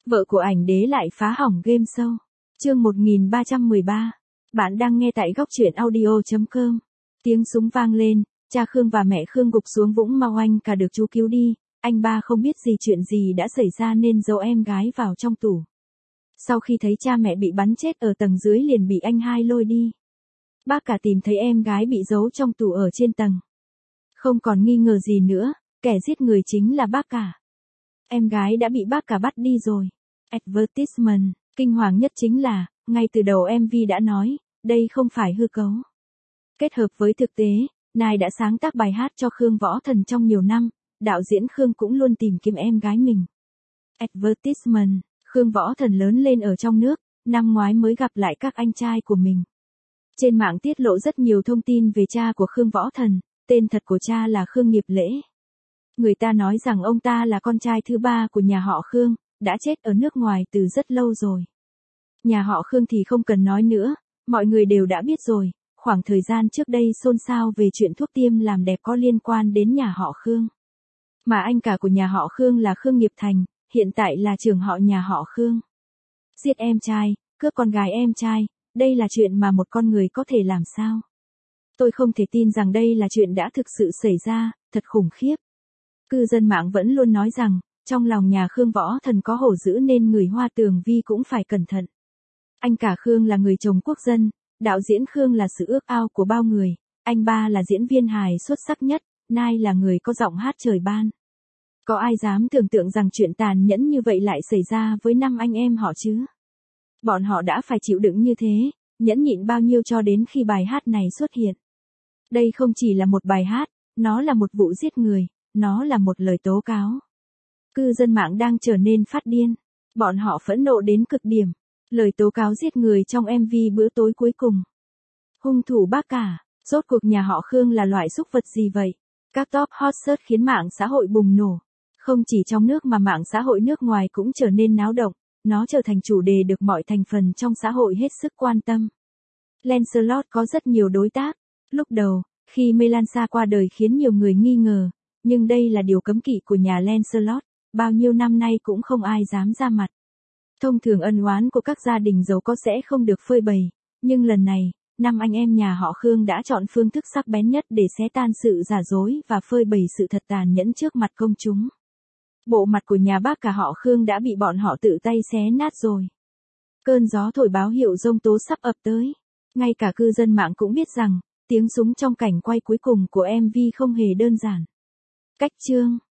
Vợ của ảnh đế lại phá hỏng game show. Chương 1313. Bạn đang nghe tại góc truyện audio.com. Tiếng súng vang lên, cha Khương và mẹ Khương gục xuống vũng mau anh cả được chú cứu đi. Anh ba không biết chuyện gì đã xảy ra nên giấu em gái vào trong tủ. Sau khi thấy cha mẹ bị bắn chết ở tầng dưới liền bị anh hai lôi đi. Bác cả tìm thấy em gái bị giấu trong tủ ở trên tầng. Không còn nghi ngờ gì nữa, kẻ giết người chính là bác cả. Em gái đã bị bác cả bắt đi rồi. Advertisement, kinh hoàng nhất chính là, ngay từ đầu MV đã nói, đây không phải hư cấu. Kết hợp với thực tế, Nai đã sáng tác bài hát cho Khương Võ Thần trong nhiều năm, đạo diễn Khương cũng luôn tìm kiếm em gái mình. Advertisement, Khương Võ Thần lớn lên ở trong nước, năm ngoái mới gặp lại các anh trai của mình. Trên mạng tiết lộ rất nhiều thông tin về cha của Khương Võ Thần, tên thật của cha là Khương Nghiệp Lễ. Người ta nói rằng ông ta là con trai thứ ba của nhà họ Khương, đã chết ở nước ngoài từ rất lâu rồi. Nhà họ Khương thì không cần nói nữa, mọi người đều đã biết rồi, khoảng thời gian trước đây xôn xao về chuyện thuốc tiêm làm đẹp có liên quan đến nhà họ Khương. Mà anh cả của nhà họ Khương là Khương Nghiệp Thành, hiện tại là trưởng họ nhà họ Khương. Giết em trai, cướp con gái em trai, đây là chuyện mà một con người có thể làm sao? Tôi không thể tin rằng đây là chuyện đã thực sự xảy ra, thật khủng khiếp. Cư dân mạng vẫn luôn nói rằng, trong lòng nhà Khương Võ Thần có hổ dữ nên người Hoa Tường Vi cũng phải cẩn thận. Anh cả Khương là người chồng quốc dân, đạo diễn Khương là sự ước ao của bao người, anh ba là diễn viên hài xuất sắc nhất, Nai là người có giọng hát trời ban. Có ai dám tưởng tượng rằng chuyện tàn nhẫn như vậy lại xảy ra với năm anh em họ chứ? Bọn họ đã phải chịu đựng như thế, nhẫn nhịn bao nhiêu cho đến khi bài hát này xuất hiện. Đây không chỉ là một bài hát, nó là một vụ giết người, nó là một lời tố cáo. Cư dân mạng đang trở nên phát điên, bọn họ phẫn nộ đến cực điểm. Lời tố cáo giết người trong MV bữa tối cuối cùng. Hung thủ bác cả, rốt cuộc nhà họ Khương là loại súc vật gì vậy? Các top hot search khiến mạng xã hội bùng nổ. Không chỉ trong nước mà mạng xã hội nước ngoài cũng trở nên náo động, nó trở thành chủ đề được mọi thành phần trong xã hội hết sức quan tâm. Lancelot có rất nhiều đối tác. Lúc đầu, khi Melansa qua đời khiến nhiều người nghi ngờ, nhưng đây là điều cấm kỵ của nhà Lancelot, bao nhiêu năm nay cũng không ai dám ra mặt. Thông thường ân oán của các gia đình giàu có sẽ không được phơi bày, nhưng lần này, năm anh em nhà họ Khương đã chọn phương thức sắc bén nhất để xé tan sự giả dối và phơi bày sự thật tàn nhẫn trước mặt công chúng. Bộ mặt của nhà bác cả họ Khương đã bị bọn họ tự tay xé nát rồi. Cơn gió thổi báo hiệu giông tố sắp ập tới. Ngay cả cư dân mạng cũng biết rằng, tiếng súng trong cảnh quay cuối cùng của MV không hề đơn giản. Cách chương